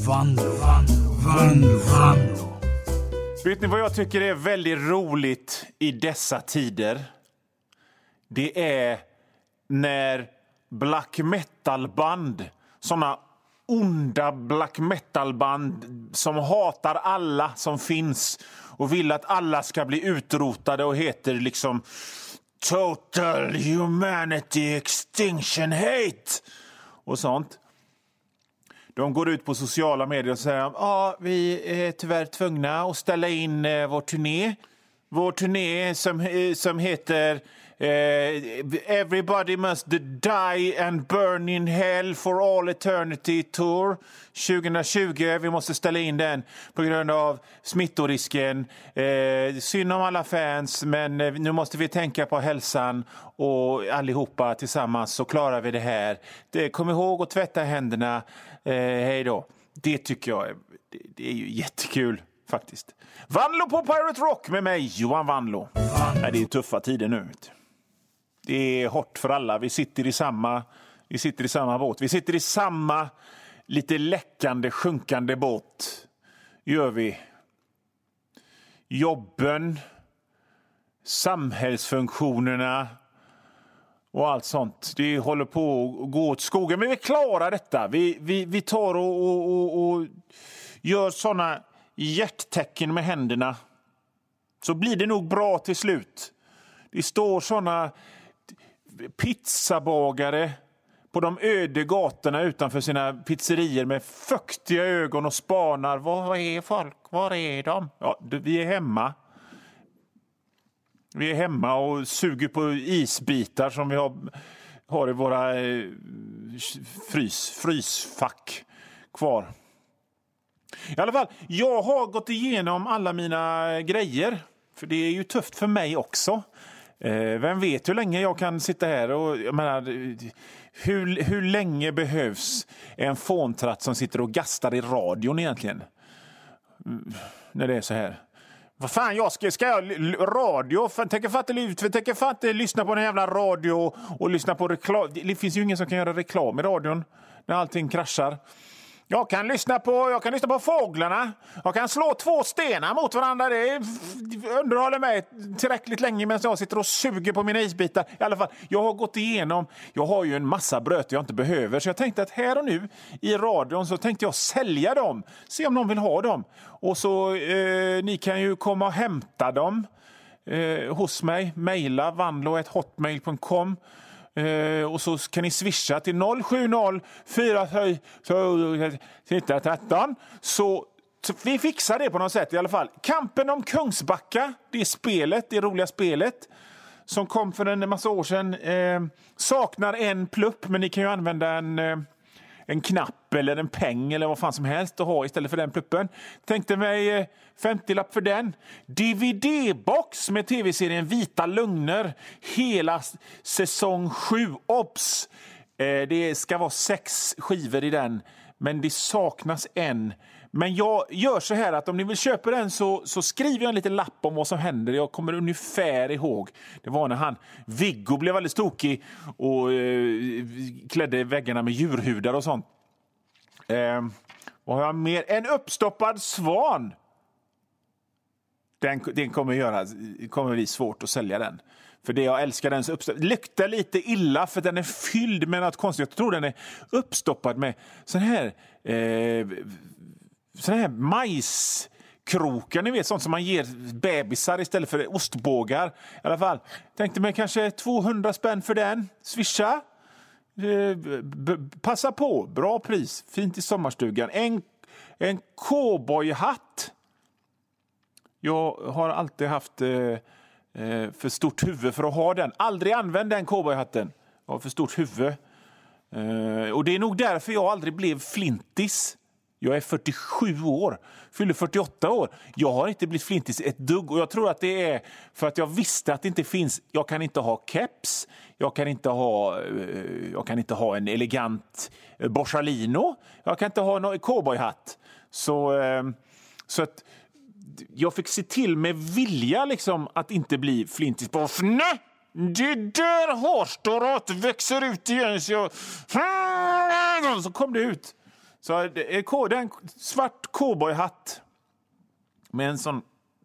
Vanlo. Vet ni vad jag tycker är väldigt roligt i dessa tider? Det är när black metal-band, såna onda black metal-band som hatar alla som finns och vill att alla ska bli utrotade och heter liksom Total Humanity Extinction Hate och sånt. De går ut på sociala medier och säger vi är tyvärr tvungna att ställa in vår turné. Vår turné som heter Everybody Must Die and Burn in Hell for All Eternity Tour 2020. Vi måste ställa in den på grund av smittorisken. Synd om alla fans, men nu måste vi tänka på hälsan och allihopa tillsammans så klarar vi det här. Kom ihåg att tvätta händerna. Hej då. Det tycker jag det är ju jättekul faktiskt. Vanlo på Pirate Rock med mig, Johan Vanlo. Det är tuffa tider nu. Det är hårt för alla. Vi sitter i samma båt. Vi sitter i samma lite läckande, sjunkande båt. Gör vi. Jobben, samhällsfunktionerna och allt sånt. Det håller på att gå åt skogen. Men vi klarar detta. Vi tar och gör såna hjärttecken med händerna. Så blir det nog bra till slut. Det står såna pizzabagare på de öde gatorna utanför sina pizzerier med fuktiga ögon och spanar. Var är folk? Var är de? Ja, vi är hemma. Vi är hemma och suger på isbitar som vi har i våra frysfack kvar. I alla fall, jag har gått igenom alla mina grejer. För det är ju tufft för mig också. Vem vet hur länge jag kan sitta här och jag menar, hur länge behövs en fåntratt som sitter och gastar i radion egentligen? När det är så här. Vad fan, ska jag radio? Tänker fan inte lyssna på en jävla radio och lyssna på reklam. Det finns ju ingen som kan göra reklam i radion när allting kraschar. Jag kan lyssna på fåglarna. Jag kan slå 2 stenar mot varandra. Det underhåller mig tillräckligt länge medan jag sitter och suger på mina isbitar. I alla fall, jag har gått igenom. Jag har ju en massa bröt jag inte behöver. Så jag tänkte att här och nu i radion så tänkte jag sälja dem. Se om någon vill ha dem. Och så ni kan ju komma och hämta dem hos mig. Maila vanlo@hotmail.com. Och så kan ni swisha till 070 413. Så vi fixar det på något sätt i alla fall. Kampen om Kungsbacka, det roliga spelet som kom för en massa år sedan, saknar en plupp, men ni kan ju använda en knapp eller en peng eller vad fan som helst att ha istället för den pluppen. Tänkte mig 50-lapp för den. DVD-box med tv-serien Vita Lögner. Hela säsong 7. Ops! Det ska vara 6 skivor i den. Men det saknas en. Men jag gör så här att om ni vill köpa den så skriver jag en liten lapp om vad som händer. Jag kommer ungefär ihåg. Det var när Viggo blev väldigt tokig och klädde väggarna med djurhudar och sånt. Och har jag mer? En uppstoppad svan. Den kommer bli svårt att sälja den. För det jag älskar den så luktar lite illa för den är fylld med något konstigt. Jag tror den är uppstoppad med sån här majskrokar, ni vet, sånt som man ger bebisar istället för ostbågar. I alla fall, tänkte mig kanske 200 spänn för den. Swisha. Passa på, bra pris, fint i sommarstugan. En cowboyhatt. Jag har alltid haft för stort huvud för att ha den. Aldrig använt den cowboyhatten. Jag har för stort huvud. Och det är nog därför jag aldrig blev flintis. Jag är 47 år, fyller 48 år. Jag har inte blivit flintis ett dugg. Och jag tror att det är för att jag visste att det inte finns. Jag kan inte ha keps. Jag kan inte ha en elegant Borsalino. Jag kan inte ha en cowboyhatt. Så att jag fick se till med vilja liksom att inte bli flintis. Bara, nej! Det där hårstråt växer ut igen. Så kom det ut. Så det är en svart cowboyhatt med en sån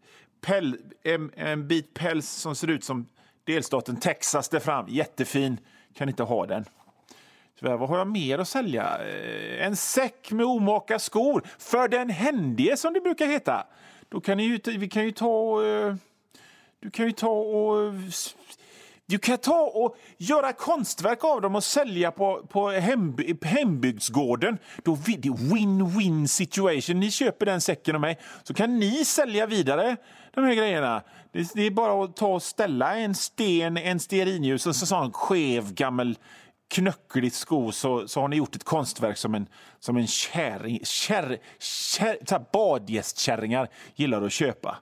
en bit päls som ser ut som delstaten Texas där fram. Jättefin. Kan inte ha den. Så vad har jag mer att sälja? En säck med omaka skor. För den händige som det brukar heta. Då kan vi kan ju ta... Du kan ta och göra konstverk av dem och sälja på hembygdsgården. Då är det win-win situation. Ni köper den säcken av mig så kan ni sälja vidare de här grejerna. Det är bara att ta och ställa en stearinljus och så en skev gammal knöcklig sko så har ni gjort ett konstverk som en kärring. Badgästkärringar gillar att köpa.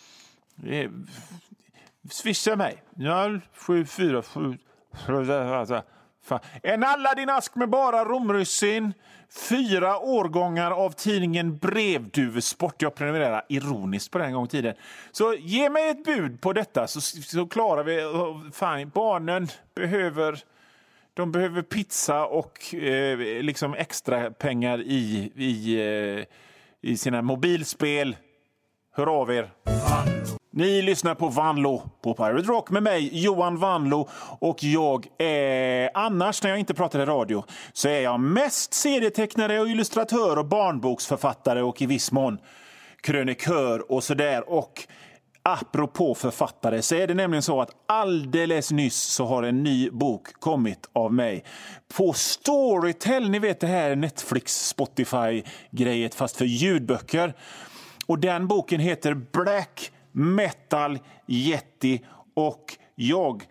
Swisha mig 0747 en Aladdin-ask med bara romrussin, 4 årgångar av tidningen Brevduvesport. Jag prenumererar ironiskt på den gång tiden. Så ge mig ett bud på detta så klarar vi. Fan, barnen behöver pizza och liksom extra pengar i sina mobilspel. Hör av er. Ni lyssnar på Vanlo på Pirate Rock med mig, Johan Vanlo. Och jag är, annars när jag inte pratar i radio, så är jag mest serietecknare och illustratör och barnboksförfattare och i viss mån krönikör och sådär. Och apropå författare så är det nämligen så att alldeles nyss så har en ny bok kommit av mig på Storytel. Ni vet det här Netflix, Spotify-grejet fast för ljudböcker. Och den boken heter Black Metal Yeti och jag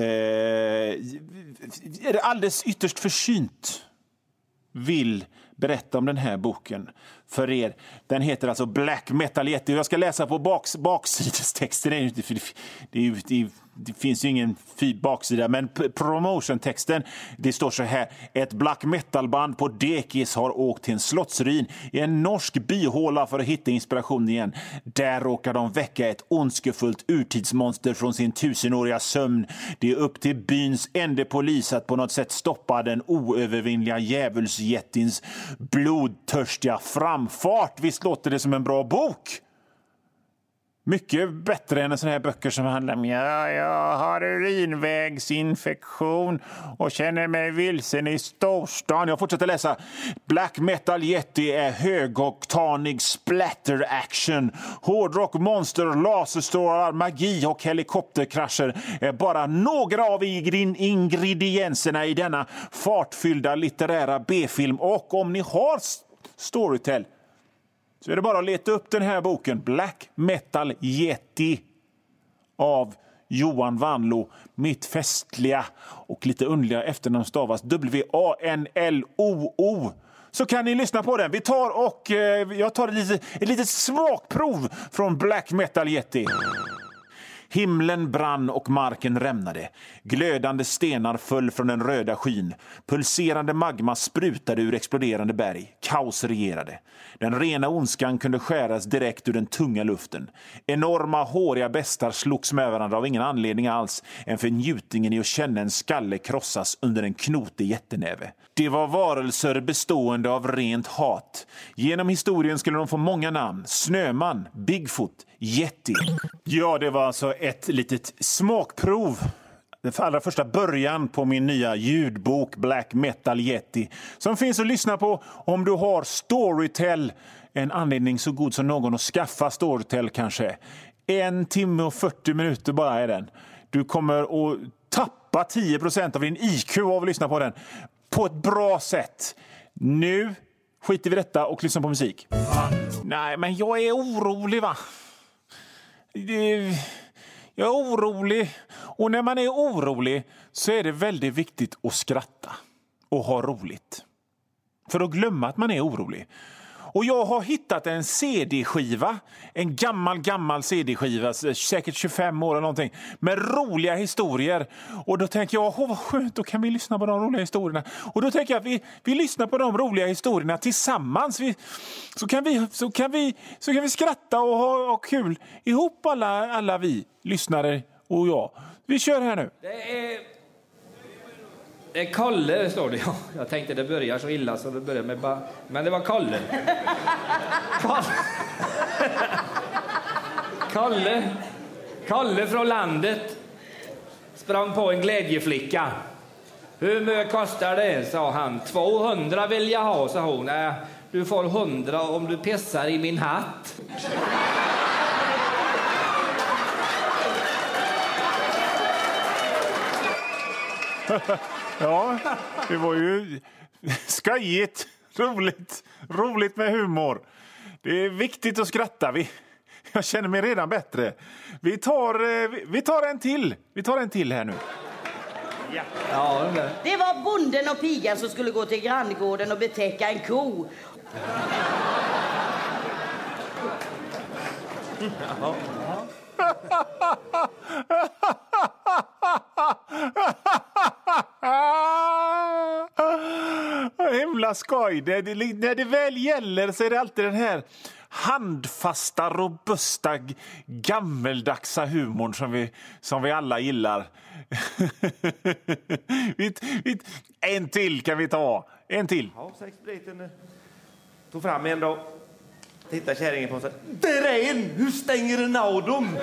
är alldeles ytterst försynt vill berätta om den här boken för er. Den heter alltså Black Metal Yeti och jag ska läsa på baksidestexten. Det finns ju ingen baksida, men promotion-texten, det står så här: ett black metal-band på dekis har åkt till en slottsruin i en norsk byhåla för att hitta inspiration igen. Där råkar de väcka ett ondskefullt urtidsmonster från sin 1000-åriga sömn. Det är upp till byns enda polis att på något sätt stoppa den oövervinnliga djävulsjättins blodtörstiga framfart. Visst låter det som en bra bok? Mycket bättre än en sån här böcker som handlar om jag har urinvägsinfektion och känner mig vilsen i storstan. Jag fortsätter läsa. Black Metal Yeti är högoktanig splatter action. Hårdrock, monster, laserstrålar, magi och helikopterkrascher är bara några av ingredienserna i denna fartfyllda litterära B-film. Och om ni har Storytel så är det bara att leta upp den här boken Black Metal Yeti av Johan Vanlo. Mitt festliga och lite underliga efternamn stavas W-A-N-L-O-O. Så kan ni lyssna på den. Jag tar ett litet smakprov från Black Metal Yeti. Himlen brann och marken rämnade. Glödande stenar föll från den röda skyn. Pulserande magma sprutade ur exploderande berg. Kaos regerade. Den rena ondskan kunde skäras direkt ur den tunga luften. Enorma håriga bestar slogs med varandra av ingen anledning alls än för njutningen i att känna en skalle krossas under en knotig jättenäve. Det var varelser bestående av rent hat. Genom historien skulle de få många namn. Snöman, Bigfoot, Yeti. Ja, det var alltså ett litet smakprov. Den allra första början på min nya ljudbok Black Metal Yeti. Som finns att lyssna på om du har Storytel. En anledning så god som någon att skaffa Storytel kanske. 1 timme och 40 minuter bara är den. Du kommer att tappa 10% av din IQ av att lyssna på den. På ett bra sätt. Nu skiter vi detta och lyssnar på musik. Nej, men jag är orolig va? Jag är orolig. Och när man är orolig så är det väldigt viktigt att skratta. Och ha roligt. För att glömma att man är orolig. Och jag har hittat en CD-skiva. En gammal CD-skiva. Säkert 25 år eller någonting. Med roliga historier. Och då tänker jag, vad skönt, då kan vi lyssna på de roliga historierna. Och då tänker jag att vi lyssnar på de roliga historierna tillsammans. Så kan vi skratta och ha kul. Ihop alla vi lyssnare och jag. Vi kör här nu. Kalle står det, ja. Jag tänkte det börjar så illa så det börjar med men det var Kalle. Kalle från landet sprang på en glädjeflicka. Hur mycket kostar det, sa han. 200 vill jag ha, sa hon. Du får 100 om du pissar i min hatt. Ja, det var ju skojigt, roligt med humor. Det är viktigt att skratta. Jag känner mig redan bättre. Vi tar en till. Vi tar en till här nu. Ja, det var bonden och pigan som skulle gå till granngården och betäcka en ko. Himla skoj. När det väl gäller så är det alltid den här handfasta, robusta, gammeldagsa humorn som vi alla gillar. En till kan vi ta. En till. Ja, sexspriten tog fram en då. Titta kärringen på sig. Det är en! Hur stänger en av dem?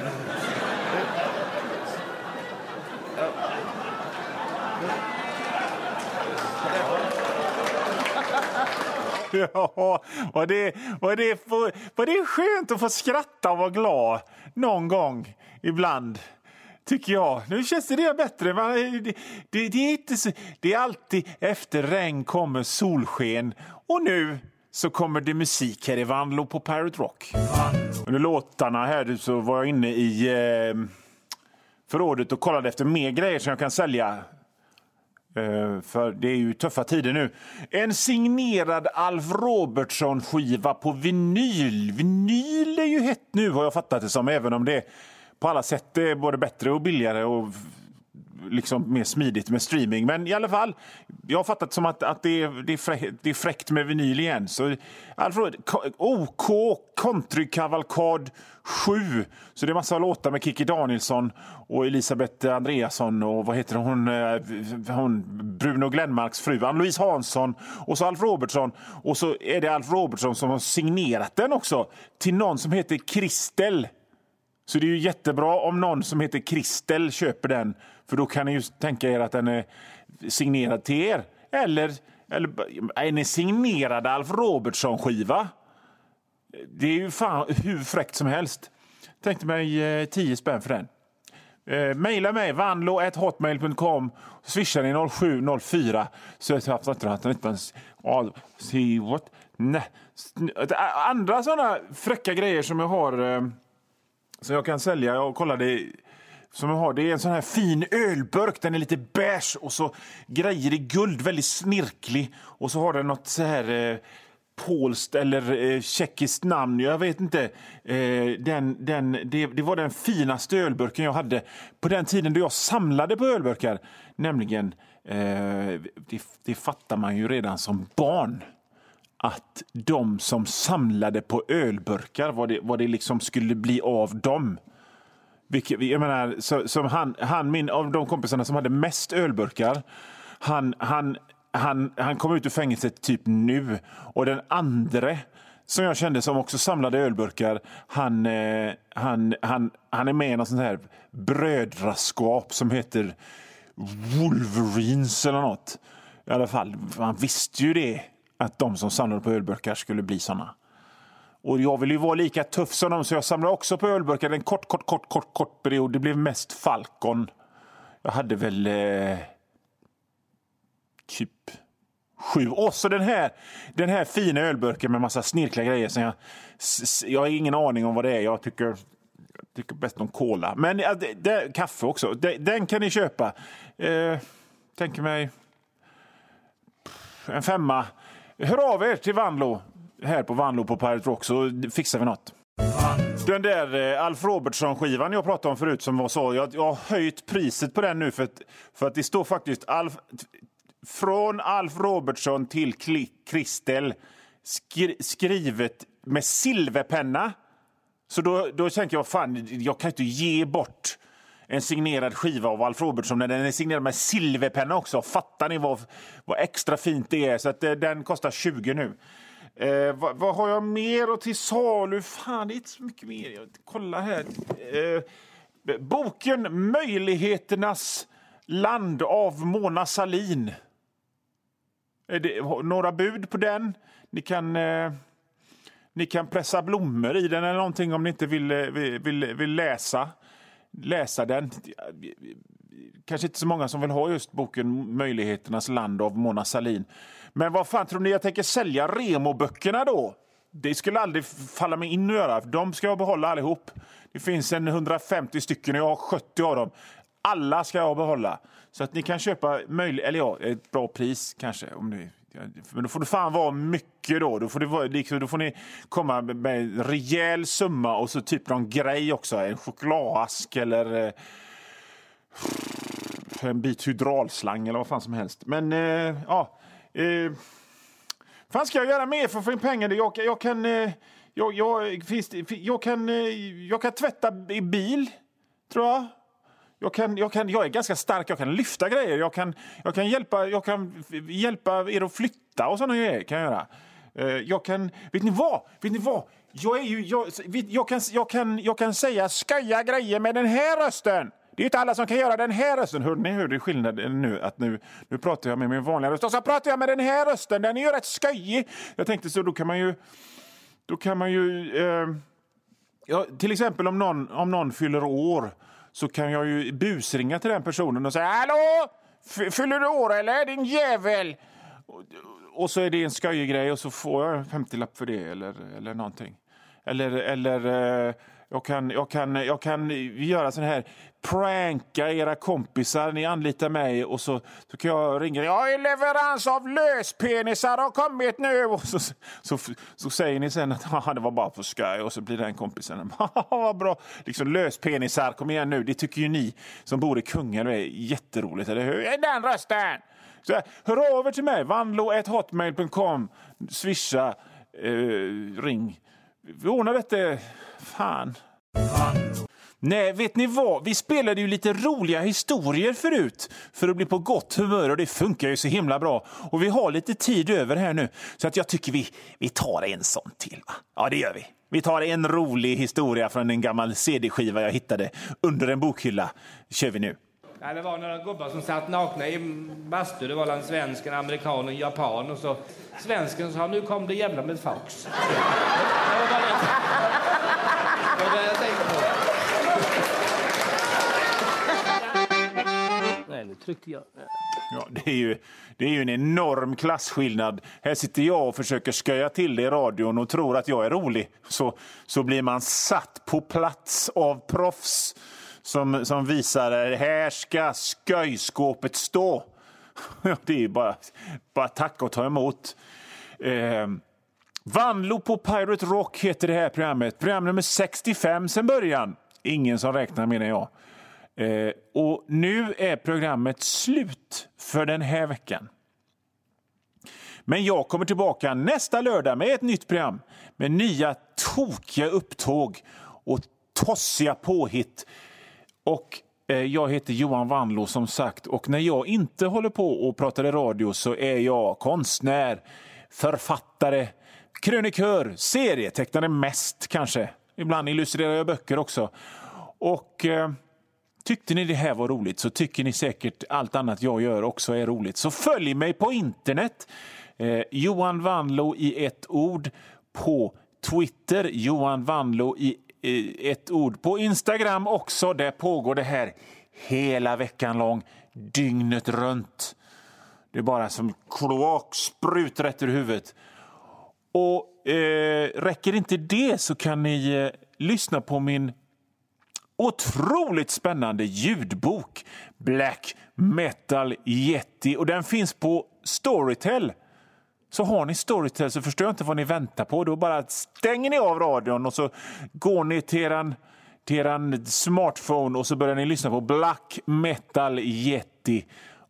Ja, och det är skönt att få skratta och vara glad någon gång ibland, tycker jag. Nu känns det bättre. Det är alltid efter regn kommer solsken, och nu så kommer det musik här i Vanlo på Pirate Rock. Under låtarna här så var jag inne i förrådet och kollade efter mer grejer som jag kan sälja. För det är ju tuffa tider nu. En signerad Alf Robertson-skiva på vinyl. Vinyl är ju hett nu, har jag fattat det som. Även om det på alla sätt är både bättre och billigare och liksom mer smidigt med streaming. Men i alla fall, jag har fattat som att det är fräckt med vinyl igen. Så Alfred, OK Country Kavalkad 7. Så det är massa låtar med Kikki Danielsson och Elisabeth Andreasson och vad heter hon Bruno Glenmarks fru Ann-Louise Hansson, och så Alf Robertson, och så är det Alf Robertson som har signerat den också till någon som heter Kristel. Så det är ju jättebra om någon som heter Kristel köper den, för då kan ni ju tänka er att den är signerad till er. Eller är ni signerad Alf Robertson-skiva? Det är ju fan hur fräckt som helst. Tänkte mig 10 spänn för den. Maila mig vanlo@hotmail.com, swishar ni 0704 så jag har inte andra sådana fräcka grejer som jag har som jag kan sälja. Jag kollade som jag har, det är en sån här fin ölburk, den är lite beige och så grejer i guld, väldigt snirklig, och så har den något så här polskt eller tjeckiskt namn, jag vet inte. Det var den finaste ölburken jag hade på den tiden då jag samlade på ölburkar. Nämligen, det fattar man ju redan som barn, att de som samlade på ölburkar, vad det liksom skulle bli av dem. Jag menar, som min av de kompisarna som hade mest ölburkar, han kom ut ur fängelset typ nu, och den andra som jag kände som också samlade ölburkar, han är med i något sånt här brödraskap som heter Wolverines eller något. I alla fall, han visste ju det, att de som samlade på ölburkar skulle bli såna. Och jag ville ju vara lika tuff som dem, så jag samlade också på ölburkar en kort period. Det blev mest Falcon. Jag hade väl typ 7. Och så den här fina ölburken med massa snirkliga grejer som jag har ingen aning om vad det är. Jag tycker bäst om cola. Men kaffe också. Den kan ni köpa. Tänker mig en 5. Hör av er till Vanlo. Här på Vanlo på Pirate Rock, så fixar vi något. Den där Alf Robertson-skivan jag pratade om förut, som var så, jag har höjt priset på den nu för att det står faktiskt från Alf Robertson till Kristel skrivet med silverpenna. Så då tänker jag, fan, jag kan inte ge bort en signerad skiva av Alf Robertson. Den är signerad med silverpenna också. Fattar ni vad extra fint det är? Så att den kostar 20 nu. Vad har jag mer till salu? Fan, det är inte så mycket mer. Kolla här. Boken Möjligheternas land av Mona Sahlin. Är det några bud på den? Ni kan pressa blommor i den eller någonting om ni inte vill läsa den. Kanske inte så många som vill ha just boken Möjligheternas land av Mona Sahlin. Men vad fan tror ni jag tänker sälja Remo-böckerna då? Det skulle aldrig falla mig in att göra. De ska jag behålla allihop. Det finns 150 stycken och jag har 70 av dem. Alla ska jag behålla. Så att ni kan köpa ett bra pris kanske. Men då får det fan vara mycket då. Då får ni komma med en rejäl summa och så typ någon grej också. En chokladask eller en bit hydraulslang eller vad fan som helst. Men fan ska jag göra mer för att få in pengar? Jag kan tvätta i bil, tror jag. Jag är ganska stark, jag kan lyfta grejer, jag kan hjälpa er att flytta och sådana grejer kan jag göra. Vet ni vad? Jag kan säga skoja grejer med den här rösten. Det är inte alla som kan göra den här rösten. Hör du skillnaden nu? Att nu pratar jag med min vanliga röst och så pratar jag med den här rösten. Den är ju rätt skojig. Jag tänkte så då kan man ju till exempel om någon fyller år så kan jag ju busringa till den personen och säga hallå, fyller du år eller din jävel? Och så är det en skojig grej och så får jag en 50-lapp för det eller någonting. Eller jag kan göra sån här pranka era kompisar, ni anlitar mig och så kan jag ringa. Ja, leverans av löspenisar har kommit nu och så säger ni sen att det var bara på skoj och så blir den kompisen vad bra, liksom löspenisar, kom igen nu, det tycker ju ni som bor i Kungälv är jätteroligt, eller hur? Är den rösten? Så hör över till mig, vanlo@hotmail.com, swisha, ring. Vi ordnar detta, fan. Nej, vet ni vad? Vi spelade ju lite roliga historier förut för att bli på gott humör och det funkar ju så himla bra. Och vi har lite tid över här nu så att jag tycker vi tar en sån till, va? Ja, det gör vi. Vi tar en rolig historia från en gammal CD-skiva jag hittade under en bokhylla. Kör vi nu. Ja, det var några gubbar som satt nakna i bastu. Det var en svensk, en amerikan och en japan. Och så svensken sa, nu kom det jävla med Fox. Det var bara det jag tänkte på. Nej, nu tryckte jag. Ja, det är ju en enorm klassskillnad. Här sitter jag och försöker sköja till det i radion och tror att jag är rolig. Så blir man satt på plats av proffs som visar här ska sköjskåpet stå. Det är bara tacka och ta emot. Vanlo på Pirate Rock heter det här programmet. Program nummer 65 sen början. Ingen som räknar, menar jag. Och nu är programmet slut för den här veckan. Men jag kommer tillbaka nästa lördag med ett nytt program. Med nya tokiga upptåg och tossiga påhitt. Och jag heter Johan Vanlo som sagt. Och när jag inte håller på och pratar i radio så är jag konstnär, författare, krönikör, serietecknare mest kanske. Ibland illustrerar jag böcker också. Och tyckte ni det här var roligt så tycker ni säkert allt annat jag gör också är roligt. Så följ mig på internet. Johan Vanlo i ett ord på Twitter. Johan Vanlo i ett ord på Instagram också. Där pågår det här hela veckan lång, dygnet runt. Det är bara som kloaksprut rätt ur huvudet. Och räcker inte det så kan ni lyssna på min otroligt spännande ljudbok Black Metal Yeti. Och den finns på Storytel. Så har ni Storytel så förstår jag inte vad ni väntar på. Då bara stänger ni av radion och så går ni till eran smartphone och så börjar ni lyssna på Black Metal Yeti.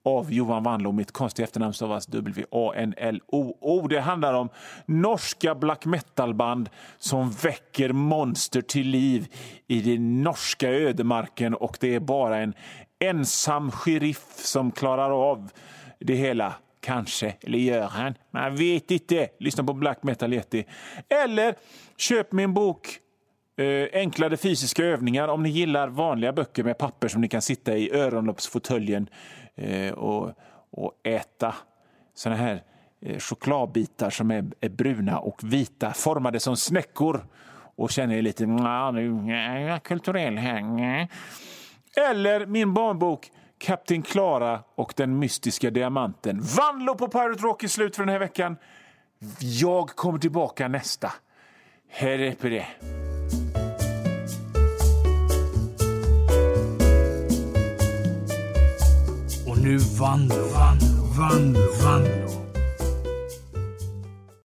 av Johan Wanlo. Mitt konstiga efternamn stavas W-A-N-L-O-O. Det handlar om norska black metal-band som väcker monster till liv i den norska ödemarken, och det är bara en ensam sheriff som klarar av det hela. Kanske, eller gör han? Man vet inte. Lyssna på Black Metal Yeti. Eller köp min bok Enklare fysiska övningar om ni gillar vanliga böcker med papper som ni kan sitta i öronloppsfåtöljen och äta såna här chokladbitar som är bruna och vita, formade som snäckor, och känner lite kulturell här. Eller min barnbok Kapten Klara och den mystiska diamanten. Wanlo på Pirate Rock är slut för den här veckan. Jag kommer tillbaka nästa. Här är på det. Och nu Wanlo.